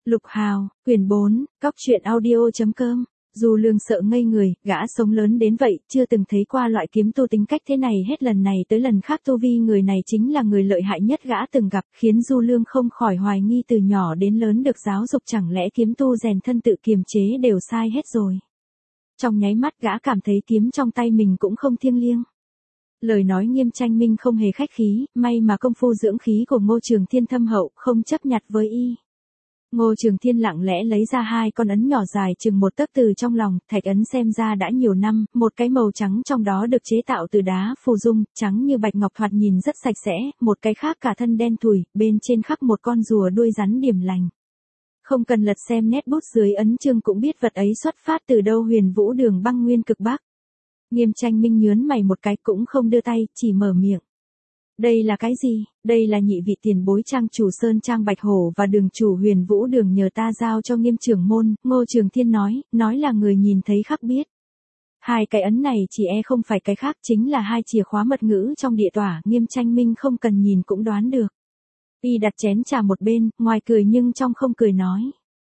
Lục Hào, quyển 4, cóc truyện audio.com. Du Lương sợ ngây người, gã sống lớn đến vậy, chưa từng thấy qua loại kiếm tu tính cách thế này, hết lần này tới lần khác tu vi người này chính là người lợi hại nhất gã từng gặp, khiến Du Lương không khỏi hoài nghi từ nhỏ đến lớn được giáo dục chẳng lẽ kiếm tu rèn thân tự kiềm chế đều sai hết rồi. Trong nháy mắt gã cảm thấy kiếm trong tay mình cũng không thiêng liêng. Lời nói Nghiêm Tranh Minh không hề khách khí, may mà công phu dưỡng khí của Ngô Trường Thiên thâm hậu, không chấp nhặt với y. Ngô Trường Thiên lặng lẽ lấy ra 2 con ấn nhỏ dài chừng 1 tấc từ trong lòng, thạch ấn xem ra đã nhiều năm, một cái màu trắng trong đó được chế tạo từ đá phù dung, trắng như bạch ngọc thoạt nhìn rất sạch sẽ, một cái khác cả thân đen thủi, bên trên khắc một con rùa đuôi rắn điểm lành. Không cần lật xem nét bút dưới ấn chương cũng biết vật ấy xuất phát từ đâu, Huyền Vũ Đường băng nguyên cực bắc. Nghiêm Tranh Minh nhớn mày một cái cũng không đưa tay, chỉ mở miệng. Đây là cái gì? Đây là nhị vị tiền bối trang chủ Sơn Trang Bạch Hổ và đường chủ Huyền Vũ Đường nhờ ta giao cho Nghiêm trưởng môn, Ngô Trường Thiên nói là người nhìn thấy khắc biết. 2 cái ấn này chỉ không phải cái khác, chính là 2 chìa khóa mật ngữ trong địa tỏa, Nghiêm Tranh Minh không cần nhìn cũng đoán được. Y đặt chén trà một bên, ngoài cười nhưng trong không cười nói.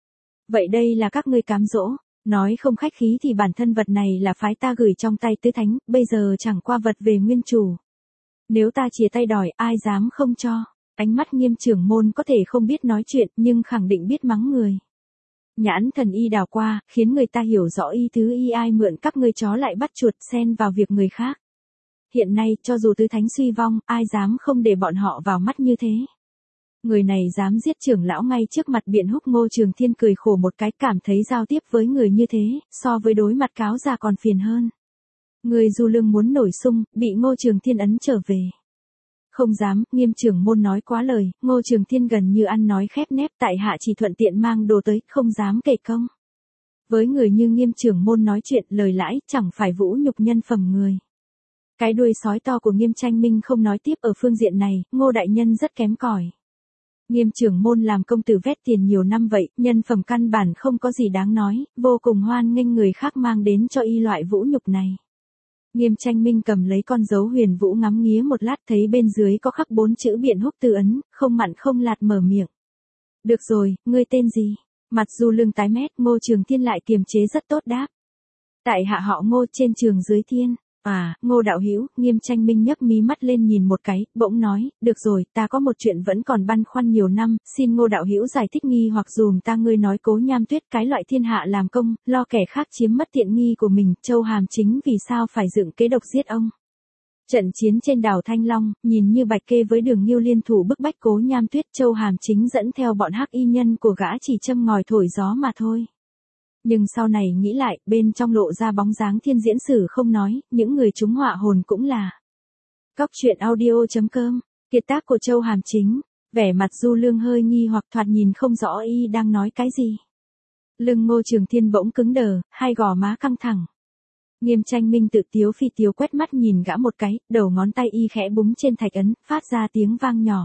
Vậy đây là các ngươi cám dỗ, nói không khách khí thì bản thân vật này là phái ta gửi trong tay tứ thánh, bây giờ chẳng qua vật về nguyên chủ. Nếu ta chia tay đòi, ai dám không cho. Ánh mắt Nghiêm trưởng môn có thể không biết nói chuyện, nhưng khẳng định biết mắng người. Nhãn thần y đào qua, khiến người ta hiểu rõ y thứ y ai mượn các ngươi chó lại bắt chuột xen vào việc người khác. Hiện nay, cho dù tứ thánh suy vong, ai dám không để bọn họ vào mắt như thế. Người này dám giết trưởng lão ngay trước mặt biện húc. Ngô Trường Thiên cười khổ một cái, cảm thấy giao tiếp với người như thế, so với đối mặt cáo già còn phiền hơn. Người Du Lương muốn nổi sung, bị Ngô Trường Thiên ấn trở về. Không dám, Nghiêm trưởng môn nói quá lời, Ngô Trường Thiên gần như ăn nói khép nép, tại hạ chỉ thuận tiện mang đồ tới, không dám kể công. Với người như Nghiêm trưởng môn nói chuyện lời lãi, chẳng phải vũ nhục nhân phẩm người. Cái đuôi sói to của Nghiêm Tranh Minh không nói tiếp, ở phương diện này, Ngô đại nhân rất kém cỏi. Nghiêm trưởng môn làm công tử vét tiền nhiều năm vậy, nhân phẩm căn bản không có gì đáng nói, vô cùng hoan nghênh người khác mang đến cho y loại vũ nhục này. Nghiêm Tranh Minh cầm lấy con dấu Huyền Vũ ngắm nghía một lát, thấy bên dưới có khắc 4 chữ biện húc tư ấn, không mặn không lạt mở miệng. Được rồi, ngươi tên gì? Mặt Du Lương tái mét, Ngô Trường Thiên lại kiềm chế rất tốt đáp. Tại hạ họ Ngô, trên trường dưới thiên. À, Ngô đạo hữu. Nghiêm Tranh Minh nhấc mí mắt lên nhìn một cái, bỗng nói, được rồi, ta có một chuyện vẫn còn băn khoăn nhiều năm, xin Ngô đạo hữu giải thích nghi hoặc dùm ta. Ngươi nói Cố Nham Tuyết cái loại thiên hạ làm công, lo kẻ khác chiếm mất tiện nghi của mình, Châu Hàm Chính vì sao phải dựng kế độc giết ông. Trận chiến trên đảo Thanh Long, nhìn như Bạch Kê với Đường Nghiêu liên thủ bức bách Cố Nham Tuyết, Châu Hàm Chính dẫn theo bọn hắc y nhân của gã chỉ châm ngòi thổi gió mà thôi. Nhưng sau này nghĩ lại, bên trong lộ ra bóng dáng Thiên Diễn Sử không nói, những người trúng họa hồn cũng là. Cóc truyện audio.com, kiệt tác của Châu Hàm Chính, vẻ mặt Du Lương hơi nghi hoặc thoạt nhìn không rõ y đang nói cái gì. Lưng Ngô Trường Thiên bỗng cứng đờ, 2 gò má căng thẳng. Nghiêm Tranh Minh tự tiếu phi tiếu quét mắt nhìn gã một cái, đầu ngón tay y khẽ búng trên thạch ấn, phát ra tiếng vang nhỏ.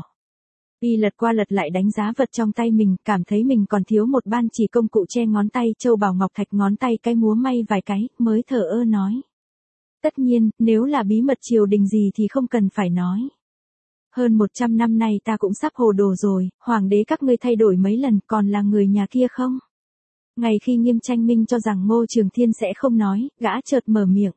Y lật qua lật lại đánh giá vật trong tay mình, cảm thấy mình còn thiếu một ban chỉ công cụ che ngón tay, châu bảo ngọc thạch ngón tay cái múa may vài cái, mới thở ơ nói. Tất nhiên, nếu là bí mật triều đình gì thì không cần phải nói. Hơn 100 năm nay ta cũng sắp hồ đồ rồi, hoàng đế các ngươi thay đổi mấy lần, còn là người nhà kia không? Ngày khi Nghiêm Tranh Minh cho rằng Ngô Trường Thiên sẽ không nói, gã chợt mở miệng.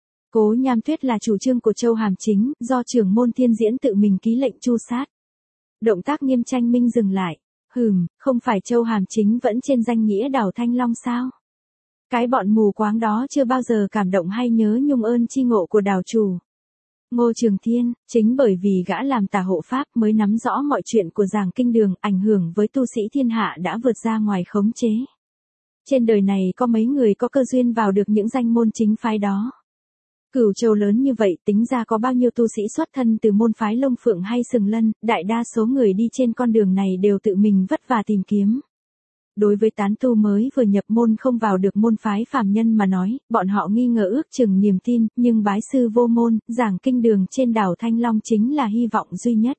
Cố Nham Tuyết là chủ trương của Châu Hàm Chính, do trưởng môn Thiên Diễn tự mình ký lệnh tru sát. Động tác Nghiêm Tranh Minh dừng lại. Không phải Châu Hàm Chính vẫn trên danh nghĩa đảo Thanh Long sao? Cái bọn mù quáng đó chưa bao giờ cảm động hay nhớ nhung ơn chi ngộ của đảo chủ. Ngô Trường Thiên, chính bởi vì gã làm tả hộ pháp mới nắm rõ mọi chuyện của Giảng Kinh Đường, ảnh hưởng với tu sĩ thiên hạ đã vượt ra ngoài khống chế. Trên đời này có mấy người có cơ duyên vào được những danh môn chính phái đó. Cửu Châu lớn như vậy, tính ra có bao nhiêu tu sĩ xuất thân từ môn phái Long Phượng hay Sừng Lân, đại đa số người đi trên con đường này đều tự mình vất vả tìm kiếm. Đối với tán tu mới vừa nhập môn không vào được môn phái phàm nhân mà nói, bọn họ nghi ngờ ước chừng niềm tin, nhưng bái sư vô môn, Giảng Kinh Đường trên đảo Thanh Long chính là hy vọng duy nhất.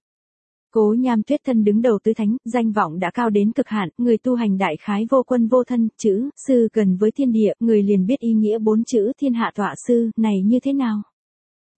Cố Nham Tuyết thân đứng đầu tứ thánh, danh vọng đã cao đến cực hạn, người tu hành đại khái vô quân vô thân, chữ sư gần với thiên địa, người liền biết ý nghĩa 4 chữ thiên hạ tọa sư này như thế nào.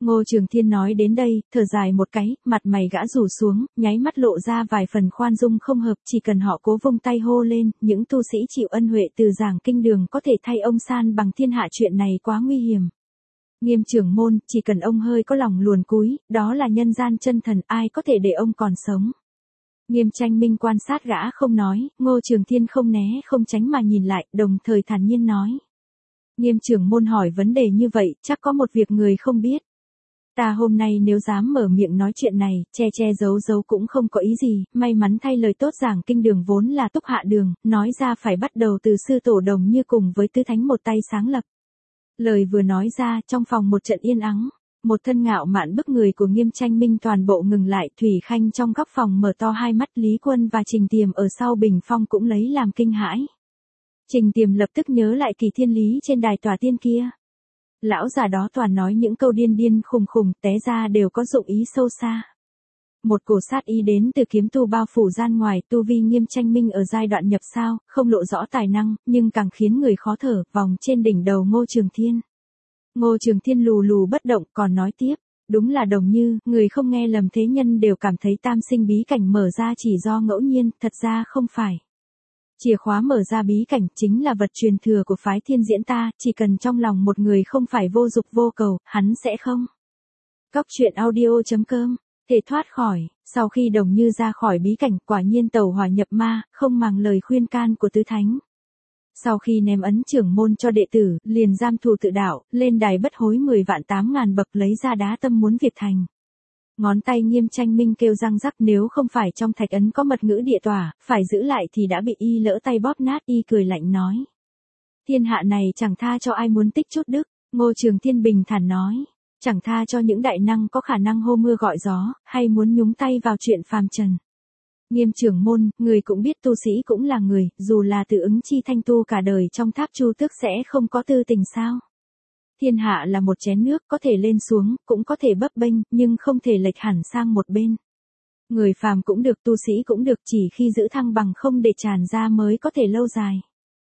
Ngô Trường Thiên nói đến đây, thở dài một cái, mặt mày gã rủ xuống, nháy mắt lộ ra vài phần khoan dung không hợp, chỉ cần họ cố vung tay hô lên, những tu sĩ chịu ân huệ từ giảng kinh đường có thể thay ông san bằng thiên hạ, chuyện này quá nguy hiểm. Nghiêm trưởng môn, chỉ cần ông hơi có lòng luồn cúi, đó là nhân gian chân thần, ai có thể để ông còn sống. Nghiêm Tranh Minh quan sát gã không nói, Ngô Trường Thiên không né không tránh mà nhìn lại, đồng thời thản nhiên nói. Nghiêm trưởng môn hỏi vấn đề như vậy, chắc có một việc người không biết. Ta hôm nay nếu dám mở miệng nói chuyện này, che giấu cũng không có ý gì, may mắn thay lời tốt giảng kinh đường vốn là túc hạ đường, nói ra phải bắt đầu từ sư tổ Đồng Như cùng với tứ thánh một tay sáng lập. Lời vừa nói ra, trong phòng một trận yên ắng, một thân ngạo mạn bức người của Nghiêm Tranh Minh toàn bộ ngừng lại, Thủy Khanh trong góc phòng mở to hai mắt, Lý Quân và Trình Tiềm ở sau bình phong cũng lấy làm kinh hãi. Trình Tiềm lập tức nhớ lại Kỳ Thiên Lý trên đài tòa tiên kia. Lão già đó toàn nói những câu điên khùng, té ra đều có dụng ý sâu xa. Một cổ sát ý đến từ kiếm tu bao phủ gian ngoài, tu vi Nghiêm Tranh Minh ở giai đoạn nhập sao, không lộ rõ tài năng, nhưng càng khiến người khó thở, vòng trên đỉnh đầu Ngô Trường Thiên. Ngô Trường Thiên lù bất động, còn nói tiếp, đúng là Đồng Như, người không nghe lầm, thế nhân đều cảm thấy tam sinh bí cảnh mở ra chỉ do ngẫu nhiên, thật ra không phải. Chìa khóa mở ra bí cảnh chính là vật truyền thừa của phái Thiên Diễn ta, chỉ cần trong lòng một người không phải vô dục vô cầu, hắn sẽ không. Cóc truyện audio.com, thể thoát khỏi, sau khi Đồng Như ra khỏi bí cảnh, quả nhiên tẩu hỏa nhập ma, không màng lời khuyên can của tứ thánh. Sau khi ném ấn trưởng môn cho đệ tử, liền giam thù tự đạo, lên đài bất hối 10 vạn 8.000 bậc lấy ra đá tâm muốn việc thành. Ngón tay Nghiêm Tranh Minh kêu răng rắc, nếu không phải trong thạch ấn có mật ngữ địa tỏa, phải giữ lại thì đã bị y lỡ tay bóp nát. Y cười lạnh nói. Thiên hạ này chẳng tha cho ai muốn tích chút đức. Ngô Trường Thiên bình thản nói. Chẳng tha cho những đại năng có khả năng hô mưa gọi gió, hay muốn nhúng tay vào chuyện phàm trần. Nghiêm trưởng môn, người cũng biết tu sĩ cũng là người, dù là tự ứng chi thanh tu cả đời trong tháp chu tước sẽ không có tư tình sao. Thiên hạ là một chén nước, có thể lên xuống, cũng có thể bấp bênh, nhưng không thể lệch hẳn sang một bên. Người phàm cũng được, tu sĩ cũng được, chỉ khi giữ thăng bằng không để tràn ra mới có thể lâu dài.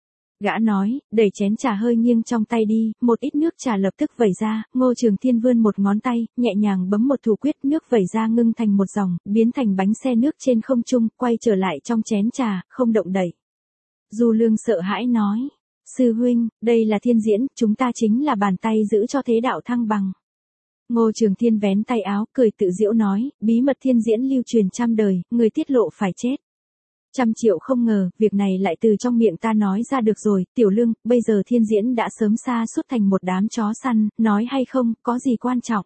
Gã nói, đẩy chén trà hơi nghiêng trong tay đi, một ít nước trà lập tức vẩy ra, Ngô Trường Thiên vươn một ngón tay, nhẹ nhàng bấm một thủ quyết, nước vẩy ra ngưng thành một dòng, biến thành bánh xe nước trên không trung, quay trở lại trong chén trà, không động đậy. Du Lương sợ hãi nói. Sư huynh, đây là thiên diễn, chúng ta chính là bàn tay giữ cho thế đạo thăng bằng. Ngô Trường Thiên vén tay áo, cười tự giễu nói, bí mật thiên diễn lưu truyền trăm đời, người tiết lộ phải chết. 100 triệu không ngờ, việc này lại từ trong miệng ta nói ra được rồi, Tiểu Lương, bây giờ thiên diễn đã sớm sa sút thành một đám chó săn, nói hay không, có gì quan trọng.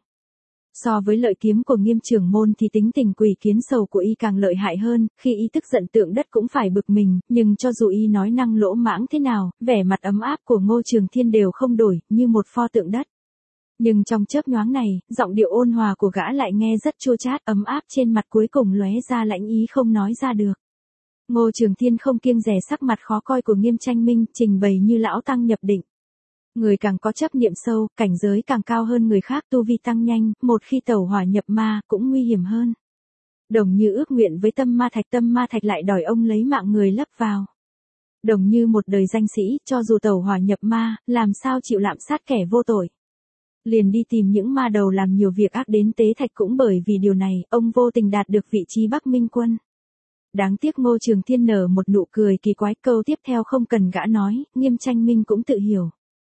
So với lợi kiếm của Nghiêm trưởng môn thì tính tình quỷ kiến sầu của y càng lợi hại hơn, khi y tức giận tượng đất cũng phải bực mình, nhưng cho dù y nói năng lỗ mãng thế nào, vẻ mặt ấm áp của Ngô Trường Thiên đều không đổi, như một pho tượng đất. Nhưng trong chớp nhoáng này, giọng điệu ôn hòa của gã lại nghe rất chua chát, ấm áp trên mặt cuối cùng lóe ra lãnh ý không nói ra được. Ngô Trường Thiên không kiêng dè sắc mặt khó coi của Nghiêm Tranh Minh, trình bày như lão tăng nhập định. Người càng có chấp niệm sâu, cảnh giới càng cao hơn người khác, tu vi tăng nhanh, một khi tẩu hỏa nhập ma, cũng nguy hiểm hơn. Đồng Như ước nguyện với tâm ma thạch lại đòi ông lấy mạng người lấp vào. Đồng Như một đời danh sĩ, cho dù tẩu hỏa nhập ma, làm sao chịu lạm sát kẻ vô tội. Liền đi tìm những ma đầu làm nhiều việc ác đến tế thạch, cũng bởi vì điều này, ông vô tình đạt được vị trí Bắc Minh Quân. Đáng tiếc Ngô Trường Thiên nở một nụ cười kỳ quái, câu tiếp theo không cần gã nói, Nghiêm Tranh Minh cũng tự hiểu.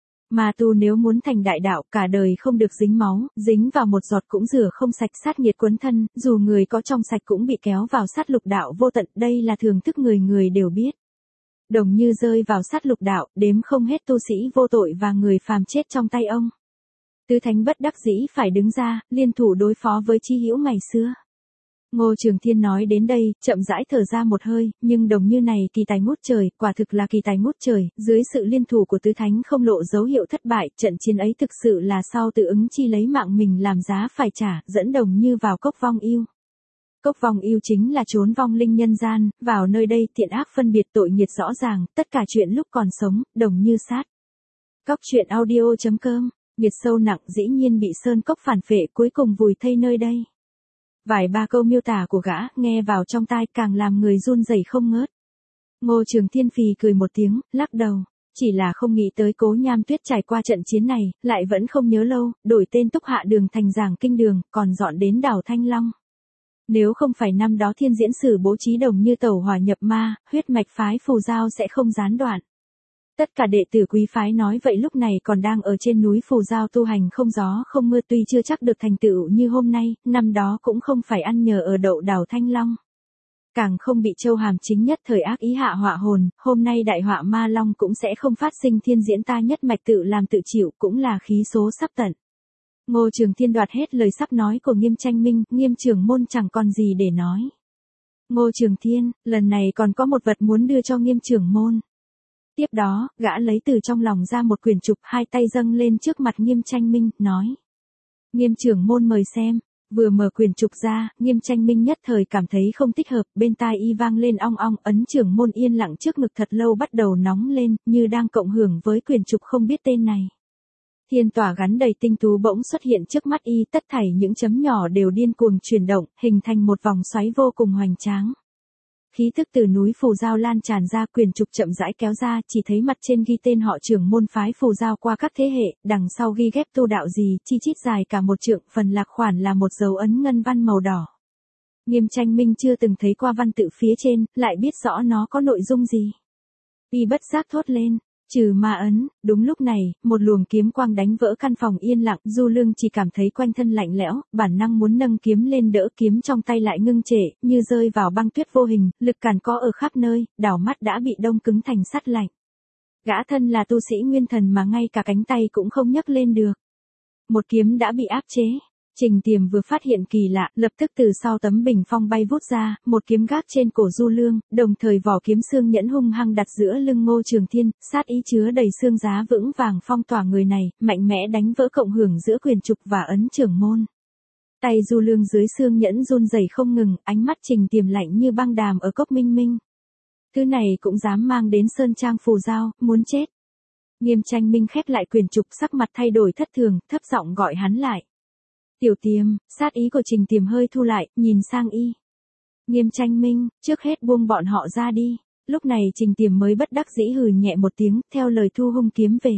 Mà tu nếu muốn thành đại đạo, cả đời không được dính máu, dính vào một giọt cũng rửa không sạch, sát nghiệt quấn thân, dù người có trong sạch cũng bị kéo vào sát lục đạo vô tận, đây là thường thức người đều biết. Đồng Như rơi vào sát lục đạo, đếm không hết tu sĩ vô tội và người phàm chết trong tay ông. Tứ thánh bất đắc dĩ phải đứng ra, liên thủ đối phó với chi hữu ngày xưa. Ngô Trường Thiên nói đến đây, chậm rãi thở ra một hơi, nhưng Đồng Như này kỳ tài ngút trời, quả thực là kỳ tài ngút trời, dưới sự liên thủ của tứ thánh không lộ dấu hiệu thất bại, trận chiến ấy thực sự là sau tự ứng chi lấy mạng mình làm giá phải trả, dẫn Đồng Như vào cốc vong yêu. Cốc vong yêu chính là chốn vong linh nhân gian, vào nơi đây thiện ác phân biệt tội nghiệt rõ ràng, tất cả chuyện lúc còn sống, Đồng Như sát. Cóc truyện audio.com, nghiệt sâu nặng dĩ nhiên bị sơn cốc phản phệ, cuối cùng vùi thây nơi đây. Vài ba câu miêu tả của gã, nghe vào trong tai càng làm người run rẩy không ngớt. Ngô Trường Thiên phì cười một tiếng, lắc đầu. Chỉ là không nghĩ tới Cố Nham Tuyết trải qua trận chiến này, lại vẫn không nhớ lâu, đổi tên Túc Hạ Đường thành Giảng Kinh Đường, còn dọn đến đảo Thanh Long. Nếu không phải năm đó Thiên Diễn Sử bố trí đồng như tẩu hỏa nhập ma, huyết mạch phái Phù Giao sẽ không gián đoạn. Tất cả đệ tử quý phái nói vậy lúc này còn đang ở trên núi Phù Giao tu hành không gió không mưa, tuy chưa chắc được thành tựu như hôm nay, năm đó cũng không phải ăn nhờ ở đậu đảo Thanh Long. Càng không bị Châu Hàm chính nhất thời ác ý hạ họa hồn, hôm nay đại họa ma long cũng sẽ không phát sinh, thiên diễn ta nhất mạch tự làm tự chịu, cũng là khí số sắp tận. Ngô Trường Thiên đoạt hết lời sắp nói của Nghiêm Tranh Minh, Nghiêm trưởng môn chẳng còn gì để nói. Ngô Trường Thiên, lần này còn có một vật muốn đưa cho Nghiêm trưởng môn. Tiếp đó, gã lấy từ trong lòng ra một quyển trục, hai tay dâng lên trước mặt Nghiêm Tranh Minh, nói. Nghiêm trưởng môn mời xem. Vừa mở quyển trục ra, Nghiêm Tranh Minh nhất thời cảm thấy không thích hợp, bên tai y vang lên ong ong, ấn trưởng môn yên lặng trước ngực thật lâu bắt đầu nóng lên, như đang cộng hưởng với quyển trục không biết tên này. Thiên tỏa gắn đầy tinh tú bỗng xuất hiện trước mắt y, tất thảy những chấm nhỏ đều điên cuồng chuyển động, hình thành một vòng xoáy vô cùng hoành tráng. Khí tức từ núi Phù Giao lan tràn ra, quyển trục chậm rãi kéo ra, chỉ thấy mặt trên ghi tên họ trưởng môn phái Phù Giao qua các thế hệ, đằng sau ghi ghép tu đạo gì, chi chít dài cả một trượng, phần lạc khoản là một dấu ấn ngân văn màu đỏ. Nghiêm Tranh Minh chưa từng thấy qua văn tự phía trên, lại biết rõ nó có nội dung gì. Y bất giác thốt lên. Trừ ma ấn. Đúng lúc này, một luồng kiếm quang đánh vỡ căn phòng yên lặng, Du Lương chỉ cảm thấy quanh thân lạnh lẽo, bản năng muốn nâng kiếm lên đỡ, kiếm trong tay lại ngưng trệ, như rơi vào băng tuyết vô hình, lực càn có ở khắp nơi, đảo mắt đã bị đông cứng thành sắt lạnh. Gã thân là tu sĩ nguyên thần mà ngay cả cánh tay cũng không nhấc lên được. Một kiếm đã bị áp chế. Trình Tiềm vừa phát hiện kỳ lạ, lập tức từ sau tấm bình phong bay vút ra, một kiếm gác trên cổ Du Lương, đồng thời vỏ kiếm xương nhẫn hung hăng đặt giữa lưng Ngô Trường Thiên, sát ý chứa đầy xương giá vững vàng phong tỏa người này, mạnh mẽ đánh vỡ cộng hưởng giữa quyền trục và ấn trưởng môn. Tay Du Lương dưới xương nhẫn run rẩy không ngừng, ánh mắt Trình Tiềm lạnh như băng đàm ở cốc minh minh. Thứ này cũng dám mang đến sơn trang Phù Giao, muốn chết. Nghiêm Tranh Minh khép lại quyền trục, sắc mặt thay đổi thất thường, thấp giọng gọi hắn lại. Tiểu Tiềm, sát ý của Trình Tiềm hơi thu lại, nhìn sang y. Nghiêm Tranh Minh, trước hết buông bọn họ ra đi. Lúc này Trình Tiềm mới bất đắc dĩ hừ nhẹ một tiếng, theo lời thu hung kiếm về.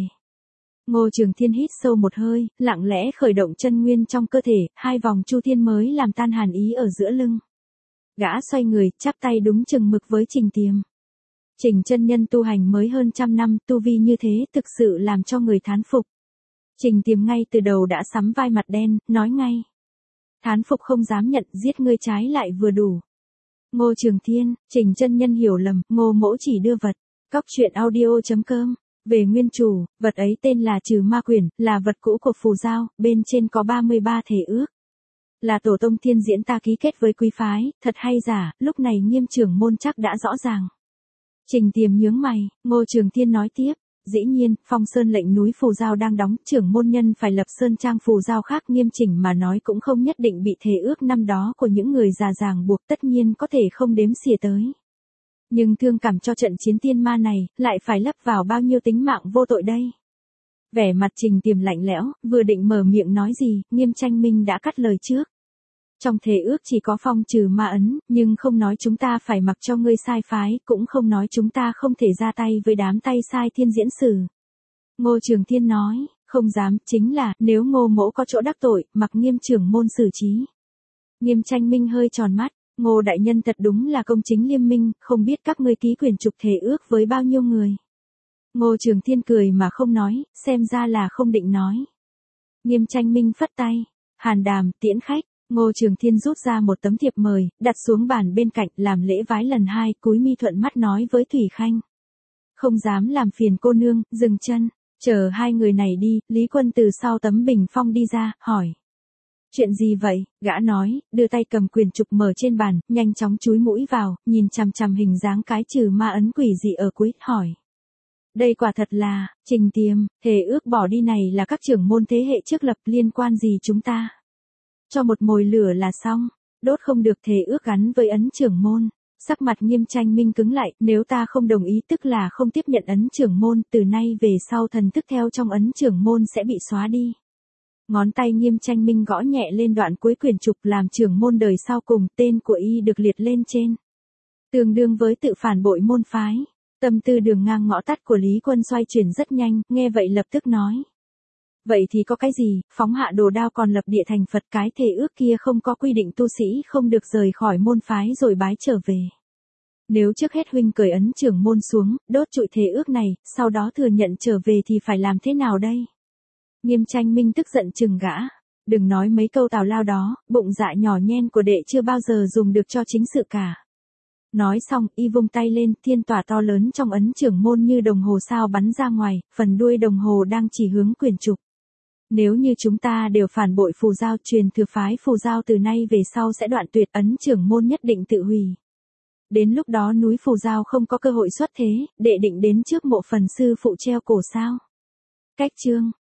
Ngô Trường Thiên hít sâu một hơi, lặng lẽ khởi động chân nguyên trong cơ thể, hai vòng chu thiên mới làm tan hàn ý ở giữa lưng. Gã xoay người, chắp tay đúng chừng mực với Trình Tiềm. Trình chân nhân tu hành mới hơn 100 năm, tu vi như thế thực sự làm cho người thán phục. Trình Tiềm ngay từ đầu đã sắm vai mặt đen, nói ngay. Thán phục không dám nhận, giết ngươi trái lại vừa đủ. Ngô Trường Thiên, Trình chân nhân hiểu lầm, Ngô mỗ chỉ đưa vật. Cóc truyện audio.com. Về nguyên chủ, vật ấy tên là Trừ Ma Quyển, là vật cũ của Phù Giao, bên trên có 33 thể ước. Là tổ tông Thiên Diễn ta ký kết với quý phái, thật hay giả, lúc này Nghiêm trưởng môn chắc đã rõ ràng. Trình Tiềm nhướng mày, Ngô Trường Thiên nói tiếp. Dĩ nhiên, Phong Sơn lệnh núi Phù Giao đang đóng, trưởng môn nhân phải lập sơn trang Phù Giao khác, nghiêm chỉnh mà nói cũng không nhất định bị thể ước năm đó của những người già ràng buộc, tất nhiên có thể không đếm xỉa tới. Nhưng thương cảm cho trận chiến tiên ma này, lại phải lấp vào bao nhiêu tính mạng vô tội đây. Vẻ mặt Trình Tiềm lạnh lẽo, vừa định mở miệng nói gì, Nghiêm Tranh Minh đã cắt lời trước. Trong thể ước chỉ có phong trừ ma ấn, nhưng không nói chúng ta phải mặc cho ngươi sai phái, cũng không nói chúng ta không thể ra tay với đám tay sai Thiên Diễn Sử. Ngô Trường Thiên nói, không dám, chính là, nếu Ngô mỗ có chỗ đắc tội, mặc Nghiêm trưởng môn xử trí. Nghiêm Tranh Minh hơi tròn mắt, Ngô đại nhân thật đúng là công chính liêm minh, không biết các ngươi ký quyển trục thể ước với bao nhiêu người. Ngô Trường Thiên cười mà không nói, xem ra là không định nói. Nghiêm Tranh Minh phất tay, hàn đàm, tiễn khách. Ngô Trường Thiên rút ra một tấm thiệp mời, đặt xuống bàn bên cạnh, làm lễ vái lần hai, cúi mi thuận mắt nói với Thủy Khanh. Không dám làm phiền cô nương, dừng chân, chờ hai người này đi, Lý Quân từ sau tấm bình phong đi ra, hỏi. Chuyện gì vậy? Gã nói, đưa tay cầm quyển trục mở trên bàn, nhanh chóng chúi mũi vào, nhìn chằm chằm hình dáng cái trừ ma ấn quỷ dị ở cuối, hỏi. Đây quả thật là, Trình Tiềm, thể ước bỏ đi này là các trưởng môn thế hệ trước lập, liên quan gì chúng ta? Cho một mồi lửa là xong, đốt không được thể ước gắn với ấn trưởng môn. Sắc mặt Nghiêm Tranh Minh cứng lại, nếu ta không đồng ý tức là không tiếp nhận ấn trưởng môn, từ nay về sau thần thức theo trong ấn trưởng môn sẽ bị xóa đi. Ngón tay Nghiêm Tranh Minh gõ nhẹ lên đoạn cuối quyển trục, làm trưởng môn đời sau cùng, tên của y được liệt lên trên. Tương đương với tự phản bội môn phái. Tâm tư đường ngang ngõ tắt của Lý Quân xoay chuyển rất nhanh, nghe vậy lập tức nói. Vậy thì có cái gì, phóng hạ đồ đao còn lập địa thành Phật, cái thề ước kia không có quy định tu sĩ không được rời khỏi môn phái rồi bái trở về. Nếu trước hết huynh cởi ấn trưởng môn xuống, đốt trụi thề ước này, sau đó thừa nhận trở về thì phải làm thế nào đây? Nghiêm Tranh Minh tức giận chừng gã. Đừng nói mấy câu tào lao đó, bụng dạ nhỏ nhen của đệ chưa bao giờ dùng được cho chính sự cả. Nói xong, y vung tay lên, thiên tỏa to lớn trong ấn trưởng môn như đồng hồ sao bắn ra ngoài, phần đuôi đồng hồ đang chỉ hướng quyền trục. Nếu như chúng ta đều phản bội phù giao, truyền thừa phái phù giao từ nay về sau sẽ đoạn tuyệt, ấn trưởng môn nhất định tự hủy. Đến lúc đó núi phù giao không có cơ hội xuất thế, đệ định đến trước mộ phần sư phụ treo cổ sao? Cách chương